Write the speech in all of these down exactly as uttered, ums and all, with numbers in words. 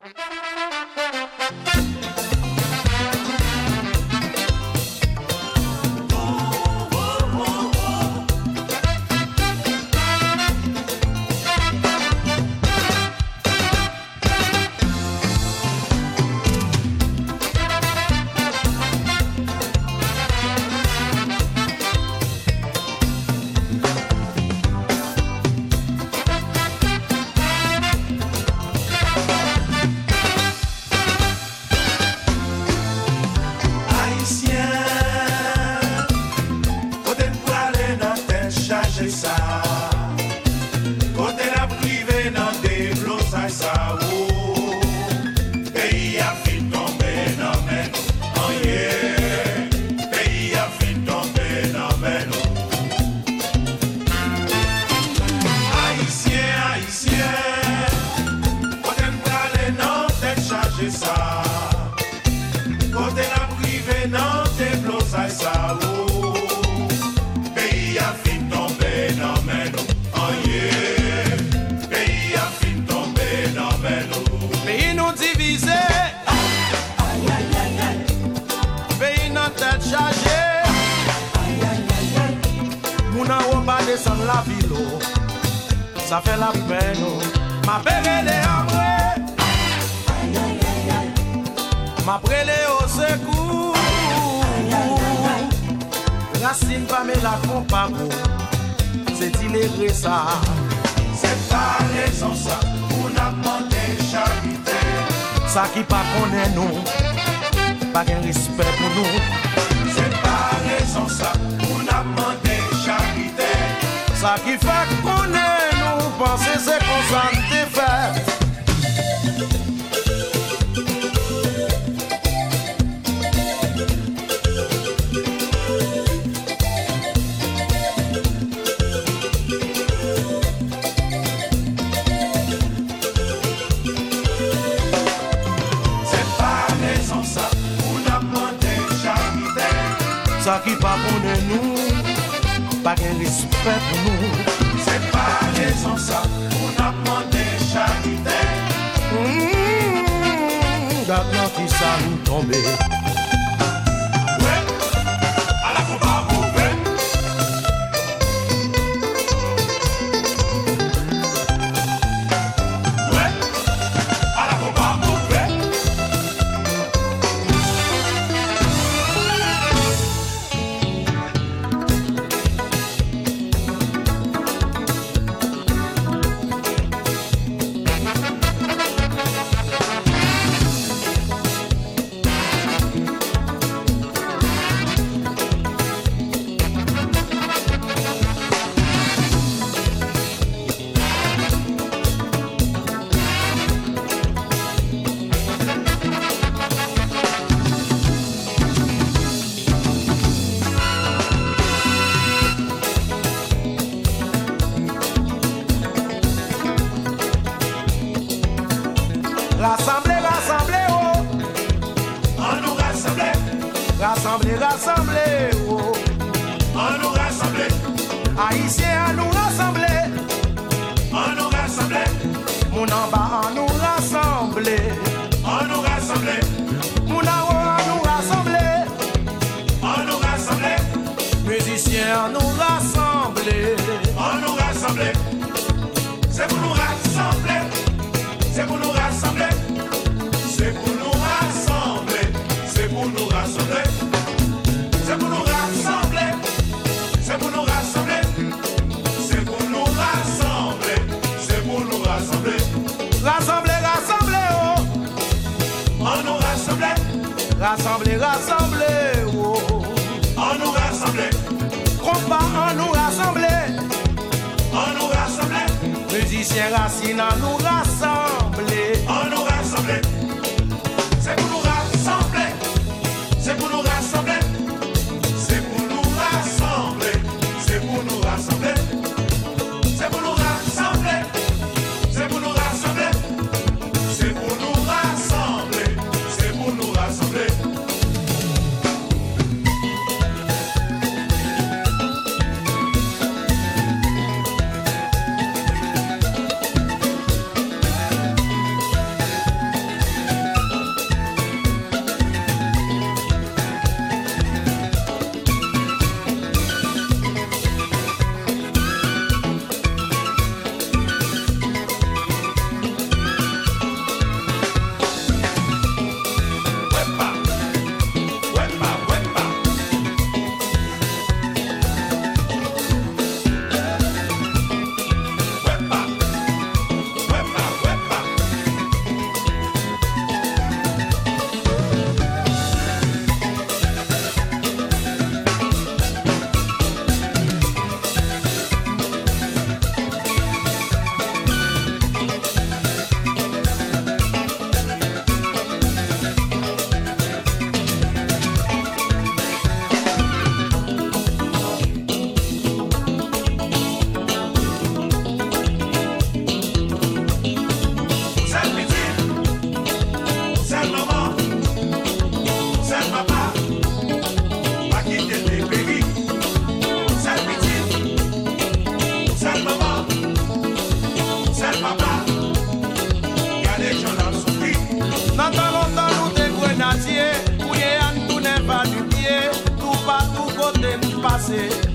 Ça fait la peine, ma belle les ambrés, ma brûlé au secours. Racine pas mais la comparo, c'est illégal ça. C'est pas raison ça, pour n'a demandé charité. Ça qui pas connaît nous, pas de respect pour nous. C'est pas raison ça, pour n'a demandé charité. Ça qui fait qu'on est nous, penser c'est qu'on s'en défait. C'est pas raison ça, pour n'a demandé charité. Ça qui pas qu'on est nous, pas de respect pour nous. C'est pas raison ça, on a demandé charité. Mmh, d'accord qui ça nous tomber. Ouais, à la combat mauvais. Ouais, à la combat mauvais. Rassemblez, rassemblez, oh. On nous rassemble, Rassemblez, rassemblez, oh. on nous rassemble, Haïtiens, à nous rassembler. on nous rassemble, Mon en bas, à nous rassembler. on nous rassemble, Mon en haut, à nous rassembler. on nous rassemble, Musiciens, à nous rassembler. on nous rassemble. C'est pour nous rassembler, c'est pour nous rassembler, c'est pour nous rassembler, c'est pour nous rassembler, c'est pour nous rassembler, c'est pour nous rassembler, c'est pour nous rassembler, c'est pour nous rassembler. Rassemblez, rassemblez, oh. On nous rassemble, Rassemblez, rassemblez, oh. on nous rassemble, Combat, à nous rassembler. on nous rassemble, Musiciens, racines, à nous rassembler. on nous rassemble. C'est pour nous rassembler, c'est pour nous rassembler, c'est pour nous rassembler, c'est pour nous rassembler, c'est pour nous rassembler, c'est pour nous rassembler, c'est pour nous rassembler, c'est pour nous rassembler.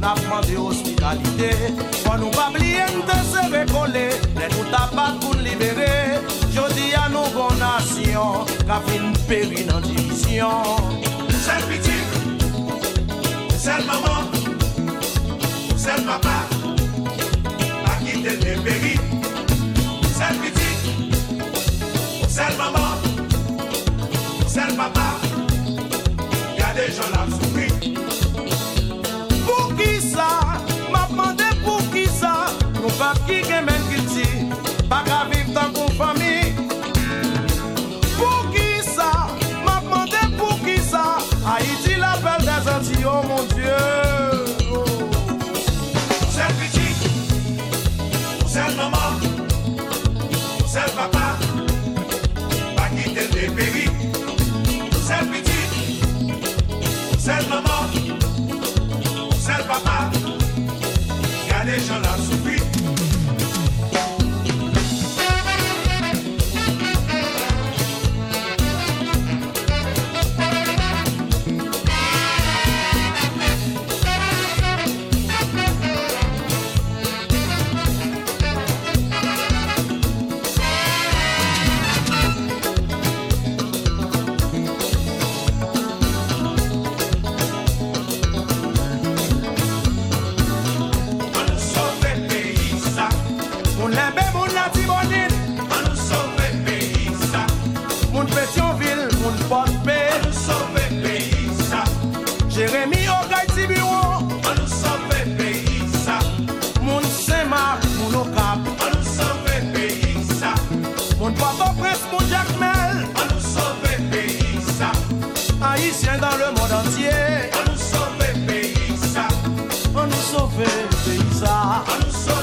n'a demandé hospitalité. Pour nous pas oublier de se recoller, les nous tabac pour nous libérer. Je dis à nos bonnes nations, qu'a fait une péri dans division. C'est le petit, c'est le maman, c'est le papa, à quitter les péris. C'est le petit, c'est le maman, c'est le papa, il y a des gens là souffrir. Pour qui ça? M'a demandé pour qui ça? Nous pas qui gagne même qui dit, pas qu'à vivre dans une famille. Pour qui ça? M'a demandé pour qui ça? Haïti l'appelle des Antilles, oh mon Dieu. Oh. C'est le petit, c'est le maman, c'est le papa, pas quitter les péris. C'est le petit, c'est le maman, c'est le papa, il y a des gens là souffrir. Jérémy Ogaïti Bureau, On nous sauve le pays, ça. mon Saint-Marc, mon Ocap, On nous sauve le pays, ça. mon Port-au-Prince, mon Jacmel, On nous sauve le pays, ça. Haïtiens dans le monde entier, On nous sauve le pays, ça. on nous sauve le pays ça. On nous sauve